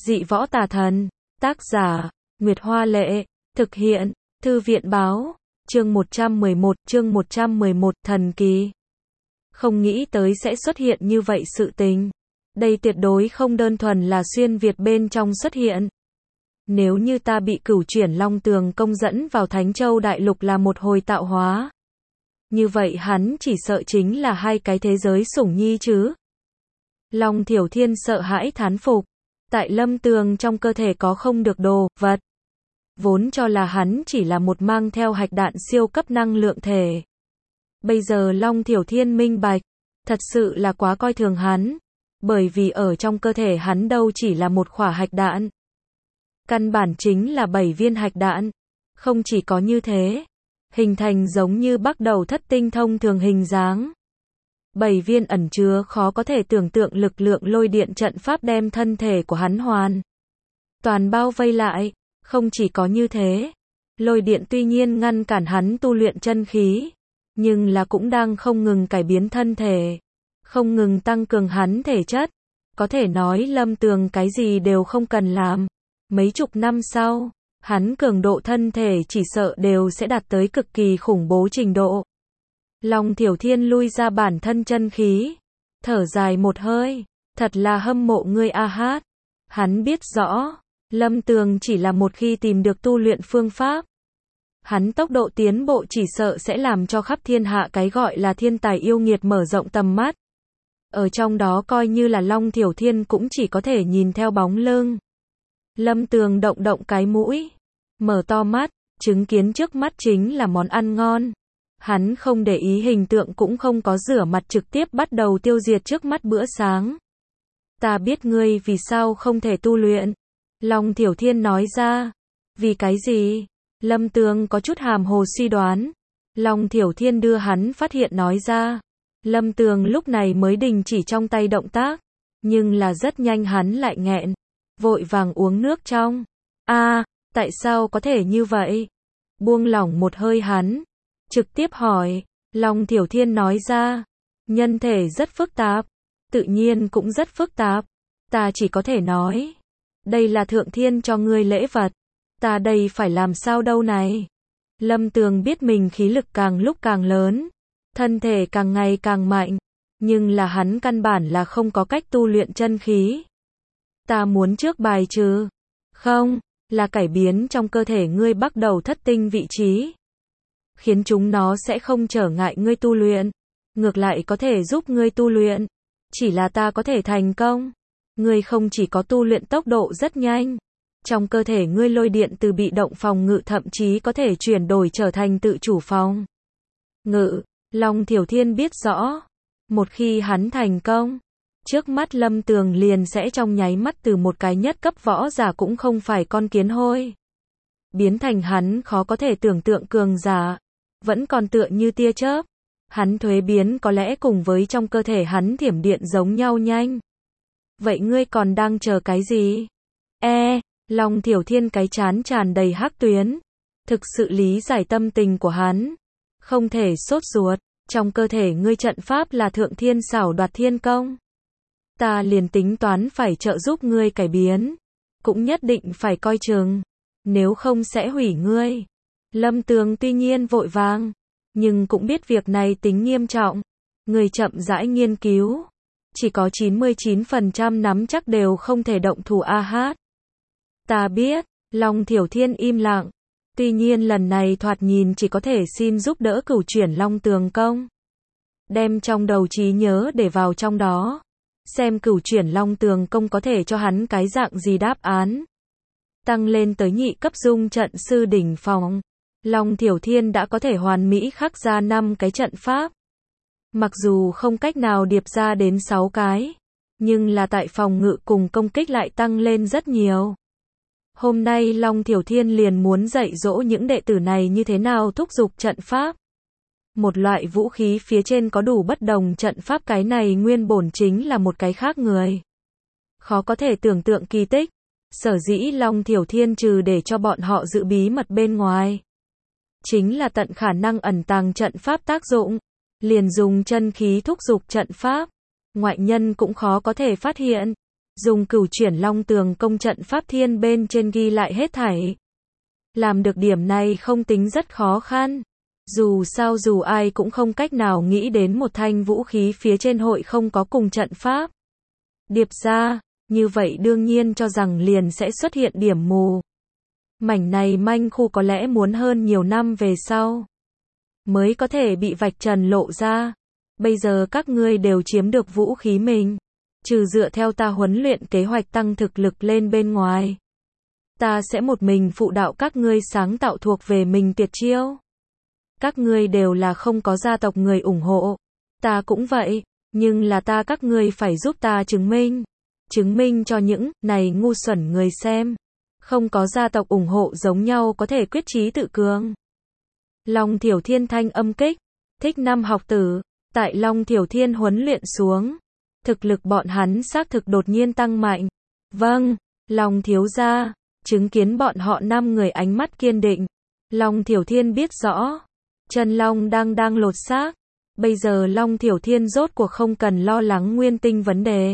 Dị võ tà thần. Tác giả, Nguyệt Hoa Lệ. Thực hiện, Thư viện báo. Chương 111, thần kỳ. Không nghĩ tới sẽ xuất hiện như vậy sự tình. Đây tuyệt đối không đơn thuần là xuyên Việt bên trong xuất hiện. Nếu như ta bị Cửu Chuyển Long Tường Công dẫn vào Thánh Châu Đại Lục là một hồi tạo hóa, như vậy hắn chỉ sợ chính là hai cái thế giới sủng nhi chứ. Long Thiểu Thiên sợ hãi thán phục. Tại Lâm Tường trong cơ thể có không được đồ vật. Vốn cho là hắn chỉ là một mang theo hạch đạn siêu cấp năng lượng thể. Bây giờ Long Thiểu Thiên minh bạch. Thật sự là quá coi thường hắn. Bởi vì ở trong cơ thể hắn đâu chỉ là một khỏa hạch đạn. Căn bản chính là 7 viên hạch đạn. Không chỉ có như thế. Hình thành giống như Bắc Đầu Thất Tinh thông thường hình dáng. 7 viên ẩn chứa khó có thể tưởng tượng lực lượng lôi điện trận pháp đem thân thể của hắn hoàn toàn bao vây lại. Không chỉ có như thế, lôi điện tuy nhiên ngăn cản hắn tu luyện chân khí, nhưng là cũng đang không ngừng cải biến thân thể, không ngừng tăng cường hắn thể chất. Có thể nói Lâm Tường cái gì đều không cần làm. Mấy chục năm sau, hắn cường độ thân thể chỉ sợ đều sẽ đạt tới cực kỳ khủng bố trình độ. Long Thiểu Thiên lui ra bản thân chân khí, thở dài một hơi, thật là hâm mộ ngươi a hát. Hắn biết rõ, Lâm Tường chỉ là một khi tìm được tu luyện phương pháp, hắn tốc độ tiến bộ chỉ sợ sẽ làm cho khắp thiên hạ cái gọi là thiên tài yêu nghiệt mở rộng tầm mắt. Ở trong đó coi như là Long Thiểu Thiên cũng chỉ có thể nhìn theo bóng lưng. Lâm Tường động động cái mũi, mở to mắt, chứng kiến trước mắt chính là món ăn ngon. Hắn không để ý hình tượng cũng không có rửa mặt trực tiếp bắt đầu tiêu diệt trước mắt bữa sáng. Ta biết ngươi vì sao không thể tu luyện. Long Thiểu Thiên nói ra. Vì cái gì? Lâm Tường có chút hàm hồ suy đoán. Long Thiểu Thiên đưa hắn phát hiện nói ra. Lâm Tường lúc này mới đình chỉ trong tay động tác. Nhưng là rất nhanh hắn lại nghẹn. Vội vàng uống nước trong. Tại sao có thể như vậy? Buông lỏng một hơi hắn. Trực tiếp hỏi. Long Thiểu Thiên nói ra. Nhân thể rất phức tạp. Tự nhiên cũng rất phức tạp. Ta chỉ có thể nói. Đây là Thượng Thiên cho ngươi lễ vật. Ta đây phải làm sao đâu này? Lâm Tường biết mình khí lực càng lúc càng lớn. Thân thể càng ngày càng mạnh. Nhưng là hắn căn bản là không có cách tu luyện chân khí. Ta muốn trước bài trừ. Không, là cải biến trong cơ thể ngươi Bắc Đầu Thất Tinh vị trí. Khiến chúng nó sẽ không trở ngại ngươi tu luyện. Ngược lại có thể giúp ngươi tu luyện. Chỉ là ta có thể thành công. Ngươi không chỉ có tu luyện tốc độ rất nhanh. Trong cơ thể ngươi lôi điện từ bị động phòng ngự thậm chí có thể chuyển đổi trở thành tự chủ phòng ngự. Long Thiểu Thiên biết rõ. Một khi hắn thành công, trước mắt Lâm Tường liền sẽ trong nháy mắt từ một cái nhất cấp võ giả cũng không phải con kiến hôi. Biến thành hắn khó có thể tưởng tượng cường giả. Vẫn còn tựa như tia chớp. Hắn thuế biến có lẽ cùng với trong cơ thể hắn thiểm điện giống nhau nhanh. Vậy ngươi còn đang chờ cái gì? Long Thiểu Thiên cái trán tràn đầy hắc tuyến. Thực sự lý giải tâm tình của hắn. Không thể sốt ruột. Trong cơ thể ngươi trận pháp là Thượng Thiên xảo đoạt thiên công. Ta liền tính toán phải trợ giúp ngươi cải biến. Cũng nhất định phải coi chừng. Nếu không sẽ hủy ngươi. Lâm Tường tuy nhiên vội vàng. Nhưng cũng biết việc này tính nghiêm trọng. Ngươi chậm rãi nghiên cứu. Chỉ có 99% nắm chắc đều không thể động thủ a hát. Ta biết. Long Thiểu Thiên im lặng. Tuy nhiên lần này thoạt nhìn chỉ có thể xin giúp đỡ Cửu Chuyển Long Tường Công. Đem trong đầu trí nhớ để vào trong đó. Xem Cửu Chuyển Long Tường Công có thể cho hắn cái dạng gì đáp án. Tăng lên tới nhị cấp dung trận sư đỉnh phong. Long Thiểu Thiên đã có thể hoàn mỹ khắc ra 5 cái trận pháp. Mặc dù không cách nào điệp ra đến 6 cái. Nhưng là tại phòng ngự cùng công kích lại tăng lên rất nhiều. Hôm nay Long Thiểu Thiên liền muốn dạy dỗ những đệ tử này như thế nào thúc giục trận pháp. Một loại vũ khí phía trên có đủ bất đồng trận pháp, cái này nguyên bổn chính là một cái khác người. Khó có thể tưởng tượng kỳ tích. Sở dĩ Long Thiểu Thiên trừ để cho bọn họ giữ bí mật bên ngoài. Chính là tận khả năng ẩn tàng trận pháp tác dụng. Liền dùng chân khí thúc giục trận pháp. Ngoại nhân cũng khó có thể phát hiện. dùng cửu chuyển long tường công trận pháp thiên bên trên ghi lại hết thảy. Làm được điểm này không tính rất khó khăn. Dù sao dù ai cũng không cách nào nghĩ đến một thanh vũ khí phía trên hội không có cùng trận pháp điệp ra, như vậy đương nhiên cho rằng liền sẽ xuất hiện điểm mù. Mảnh này manh khu có lẽ muốn hơn nhiều năm về sau mới có thể bị vạch trần lộ ra. Bây giờ các ngươi đều chiếm được vũ khí mình, trừ dựa theo ta huấn luyện kế hoạch tăng thực lực lên bên ngoài, ta sẽ một mình phụ đạo các ngươi sáng tạo thuộc về mình tuyệt chiêu. Các ngươi đều là không có gia tộc người ủng hộ, ta cũng vậy, nhưng là các ngươi phải giúp ta chứng minh cho những này ngu xuẩn người xem, không có gia tộc ủng hộ giống nhau có thể quyết chí tự cường. Long Thiểu Thiên thanh âm kích thích năm học tử, tại Long Thiểu Thiên huấn luyện xuống, thực lực bọn hắn xác thực đột nhiên tăng mạnh. Vâng, Long thiếu gia, chứng kiến bọn họ 5 người ánh mắt kiên định, Long Thiểu Thiên biết rõ, chân long đang lột xác, bây giờ Long Thiểu Thiên rốt cuộc không cần lo lắng nguyên tinh vấn đề.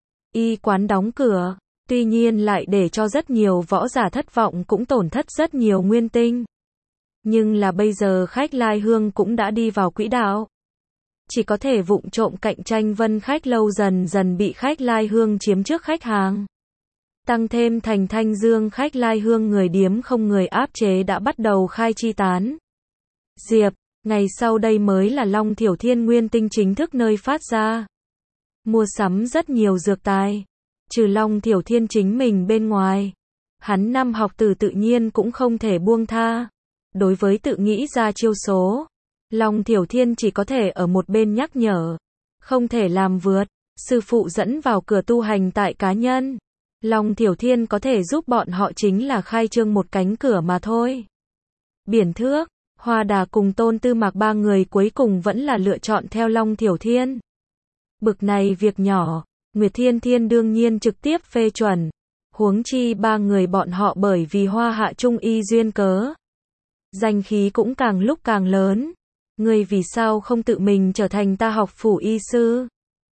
Y quán đóng cửa, tuy nhiên lại để cho rất nhiều võ giả thất vọng cũng tổn thất rất nhiều nguyên tinh. Nhưng là bây giờ khách lai hương cũng đã đi vào quỹ đạo. Chỉ có thể vụng trộm cạnh tranh Vân Khách Lâu dần dần bị khách lai hương chiếm trước khách hàng. Tăng thêm thành Thanh Dương khách lai hương người điếm không người áp chế đã bắt đầu khai chi tán. Diệp, ngày sau đây mới là Long Thiểu Thiên nguyên tinh chính thức nơi phát ra. Mua sắm rất nhiều dược tài. Trừ Long Thiểu Thiên chính mình bên ngoài, hắn 5 học tử tự nhiên cũng không thể buông tha. Đối với tự nghĩ ra chiêu số, Long Thiểu Thiên chỉ có thể ở một bên nhắc nhở, không thể làm vượt. Sư phụ dẫn vào cửa tu hành tại cá nhân, Long Thiểu Thiên có thể giúp bọn họ chính là khai trương một cánh cửa mà thôi. Biển Thước, Hoa Đà cùng Tôn Tư Mạc 3 người cuối cùng vẫn là lựa chọn theo Long Thiểu Thiên. Bực này việc nhỏ, Nguyệt Thiên Thiên đương nhiên trực tiếp phê chuẩn. Huống chi 3 người bọn họ bởi vì Hoa Hạ Trung y duyên cớ, danh khí cũng càng lúc càng lớn. Ngươi vì sao không tự mình trở thành ta học phủ y sư?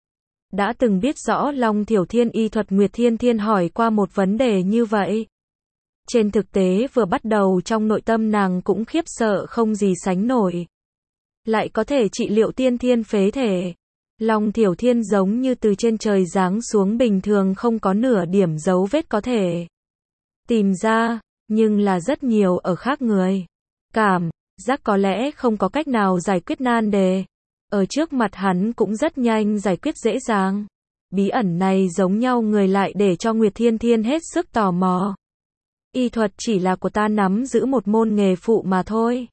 Đã từng biết rõ Long Thiểu Thiên y thuật, Nguyệt Thiên Thiên hỏi qua một vấn đề như vậy. Trên thực tế vừa bắt đầu trong nội tâm nàng cũng khiếp sợ không gì sánh nổi. Lại có thể trị liệu tiên thiên phế thể. Long Thiểu Thiên giống như từ trên trời giáng xuống bình thường, không có nửa điểm dấu vết có thể tìm ra, nhưng là rất nhiều ở khác người cảm giác có lẽ không có cách nào giải quyết nan đề. Ở trước mặt hắn cũng rất nhanh giải quyết dễ dàng. Bí ẩn này giống nhau người lại để cho Nguyệt Thiên Thiên hết sức tò mò. Y thuật chỉ là của ta nắm giữ một môn nghề phụ mà thôi.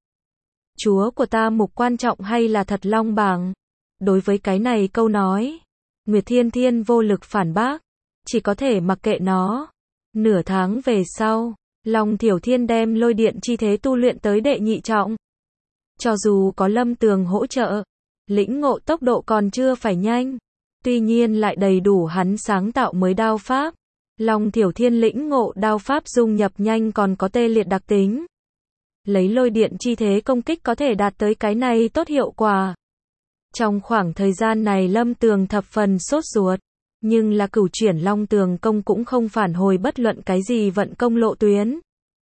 Chúa của ta mục quan trọng hay là thật long bảng? Đối với cái này câu nói, Nguyệt Thiên Thiên vô lực phản bác, chỉ có thể mặc kệ nó. Nửa tháng về sau, Long Thiểu Thiên đem lôi điện chi thế tu luyện tới đệ nhị trọng. Cho dù có Lâm Tường hỗ trợ, lĩnh ngộ tốc độ còn chưa phải nhanh, tuy nhiên lại đầy đủ hắn sáng tạo mới đao pháp. Long Thiểu Thiên lĩnh ngộ đao pháp dung nhập nhanh còn có tê liệt đặc tính. Lấy lôi điện chi thế công kích có thể đạt tới cái này tốt hiệu quả. Trong khoảng thời gian này Lâm Tường thập phần sốt ruột, nhưng là cửu chuyển Long Tường công cũng không phản hồi bất luận cái gì vận công lộ tuyến.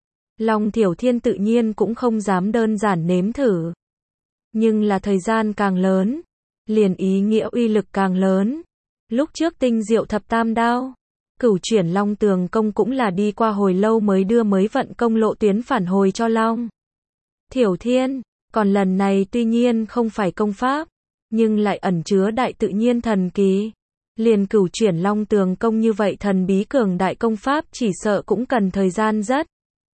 Long Thiểu Thiên tự nhiên cũng không dám đơn giản nếm thử. Nhưng là thời gian càng lớn, liền ý nghĩa uy lực càng lớn. Lúc trước tinh diệu thập tam đao, cửu chuyển Long Tường công cũng là đi qua hồi lâu mới đưa mới vận công lộ tuyến phản hồi cho Long Thiểu Thiên. Còn lần này tuy nhiên không phải công pháp, nhưng lại ẩn chứa đại tự nhiên thần kỳ. Liền cửu chuyển Long Tường công như vậy thần bí cường đại công pháp chỉ sợ cũng cần thời gian rất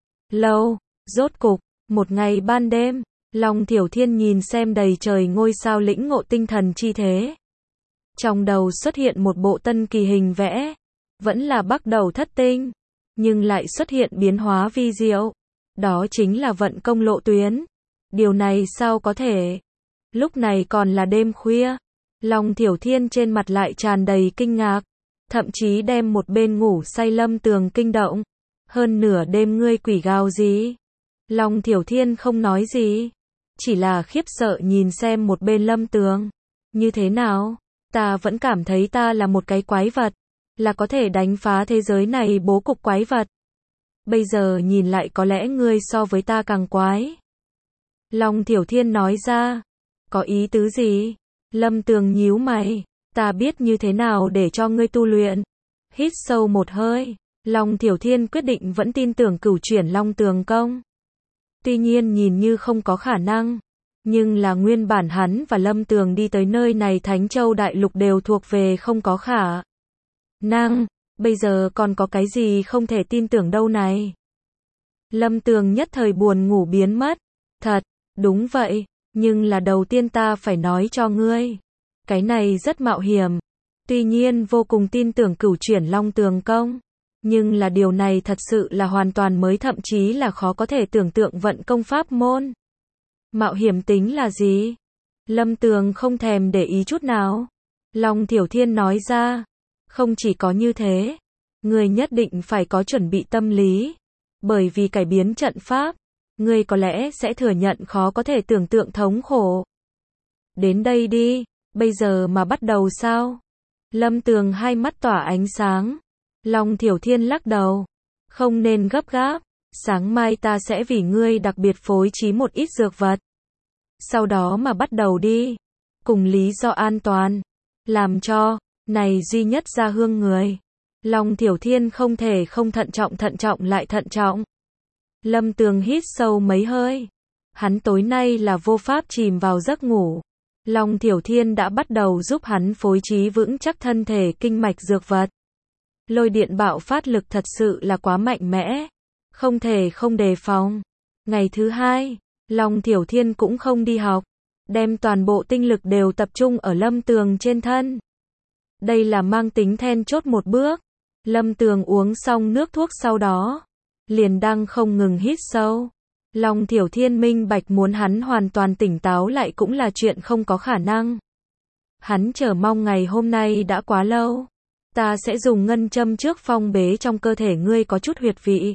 lâu. Rốt cục, một ngày ban đêm, Long Thiểu Thiên nhìn xem đầy trời ngôi sao lĩnh ngộ tinh thần chi thế. Trong đầu xuất hiện một bộ tân kỳ hình vẽ, vẫn là bắt đầu thất tinh, nhưng lại xuất hiện biến hóa vi diệu. Đó chính là vận công lộ tuyến. Điều này sao có thể? Lúc này còn là đêm khuya, Long Thiểu Thiên trên mặt lại tràn đầy kinh ngạc, thậm chí đem một bên ngủ say Lâm Tường kinh động. Hơn nửa đêm ngươi quỷ gào gì? Long Thiểu Thiên không nói gì, chỉ là khiếp sợ nhìn xem một bên Lâm Tường. Như thế nào? Ta vẫn cảm thấy ta là một cái quái vật. là có thể đánh phá thế giới này bố cục quái vật. Bây giờ nhìn lại có lẽ ngươi so với ta càng quái. Long Thiểu Thiên nói ra. Có ý tứ gì? Lâm Tường nhíu mày. Ta biết như thế nào để cho ngươi tu luyện. Hít sâu một hơi. Long Thiểu Thiên quyết định vẫn tin tưởng cửu chuyển Long Tường công. Tuy nhiên nhìn như không có khả năng. Nhưng là nguyên bản hắn và Lâm Tường đi tới nơi này Thánh Châu Đại Lục đều thuộc về không có khả năng. Bây giờ còn có cái gì không thể tin tưởng đâu này. Lâm Tường nhất thời buồn ngủ biến mất. Thật, đúng vậy. Nhưng là đầu tiên ta phải nói cho ngươi. Cái này rất mạo hiểm. Tuy nhiên vô cùng tin tưởng cửu chuyển Long Tường công. Nhưng là điều này thật sự là hoàn toàn mới, thậm chí là khó có thể tưởng tượng vận công pháp môn. Mạo hiểm tính là gì? Lâm Tường không thèm để ý chút nào. Long Thiểu Thiên nói ra. Không chỉ có như thế. Ngươi nhất định phải có chuẩn bị tâm lý. Bởi vì cải biến trận pháp. Ngươi có lẽ sẽ thừa nhận khó có thể tưởng tượng thống khổ. Đến đây đi. Bây giờ mà bắt đầu sao? Lâm Tường hai mắt tỏa ánh sáng. Long Thiểu Thiên lắc đầu. Không nên gấp gáp. Sáng mai ta sẽ vì ngươi đặc biệt phối trí một ít dược vật. Sau đó mà bắt đầu đi. Cùng lý do an toàn. Làm cho, này duy nhất ra hương người. Long Thiểu Thiên không thể không thận trọng lại thận trọng. Lâm Tường hít sâu mấy hơi. Hắn tối nay là vô pháp chìm vào giấc ngủ. Long Thiểu Thiên đã bắt đầu giúp hắn phối trí vững chắc thân thể kinh mạch dược vật. Lôi điện bạo phát lực thật sự là quá mạnh mẽ. Không thể không đề phòng. Ngày thứ hai, Long Thiểu Thiên cũng không đi học. Đem toàn bộ tinh lực đều tập trung ở Lâm Tường trên thân. Đây là mang tính then chốt một bước. Lâm Tường uống xong nước thuốc sau đó. Liền đang không ngừng hít sâu. Long Thiểu Thiên minh bạch muốn hắn hoàn toàn tỉnh táo lại cũng là chuyện không có khả năng. Hắn chờ mong ngày hôm nay đã quá lâu. Ta sẽ dùng ngân châm trước phong bế trong cơ thể ngươi có chút huyệt vị.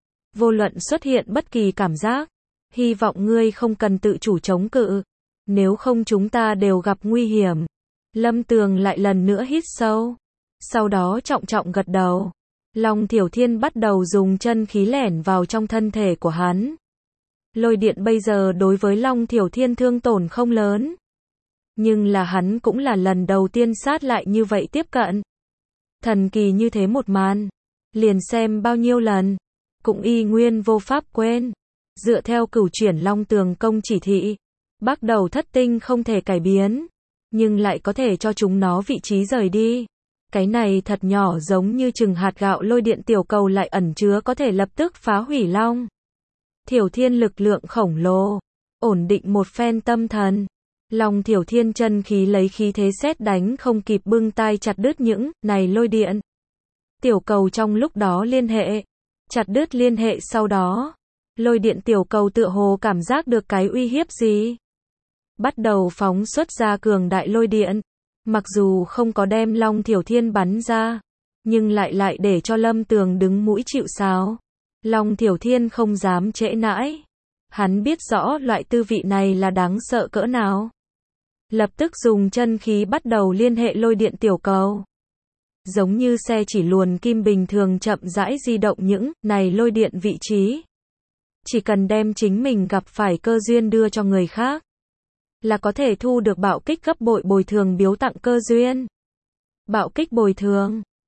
Vô luận xuất hiện bất kỳ cảm giác. Hy vọng ngươi không cần tự chủ chống cự. Nếu không chúng ta đều gặp nguy hiểm. Lâm Tường lại lần nữa hít sâu. Sau đó trọng gật đầu. Long Thiểu Thiên bắt đầu dùng chân khí lẻn vào trong thân thể của hắn. Lôi điện bây giờ đối với Long Thiểu Thiên thương tổn không lớn. Nhưng là hắn cũng là lần đầu tiên sát lại như vậy tiếp cận. Thần kỳ như thế một màn. Liền xem bao nhiêu lần. Cũng y nguyên vô pháp quên. Dựa theo cửu chuyển Long Tường công chỉ thị. Bắt đầu thất tinh không thể cải biến. Nhưng lại có thể cho chúng nó vị trí rời đi. Cái này thật nhỏ giống như chừng hạt gạo lôi điện tiểu cầu lại ẩn chứa có thể lập tức phá hủy Long Thiểu Thiên lực lượng khổng lồ. Ổn định một phen tâm thần. Long Thiểu Thiên chân khí lấy khí thế sét đánh không kịp bưng tay chặt đứt những này lôi điện. Tiểu cầu trong lúc đó liên hệ. Chặt đứt liên hệ sau đó. Lôi điện tiểu cầu tựa hồ cảm giác được cái uy hiếp gì. Bắt đầu phóng xuất ra cường đại lôi điện. Mặc dù không có đem Long Thiểu Thiên bắn ra. Nhưng lại để cho Lâm Tường đứng mũi chịu sào. Long Thiểu Thiên không dám trễ nãi. Hắn biết rõ loại tư vị này là đáng sợ cỡ nào. Lập tức dùng chân khí bắt đầu liên hệ lôi điện tiểu cầu. Giống như xe chỉ luồn kim bình thường chậm rãi di động những này lôi điện vị trí. Chỉ cần đem chính mình gặp phải cơ duyên đưa cho người khác. Là có thể thu được bạo kích gấp bội bồi thường biếu tặng cơ duyên. Bạo kích bồi thường.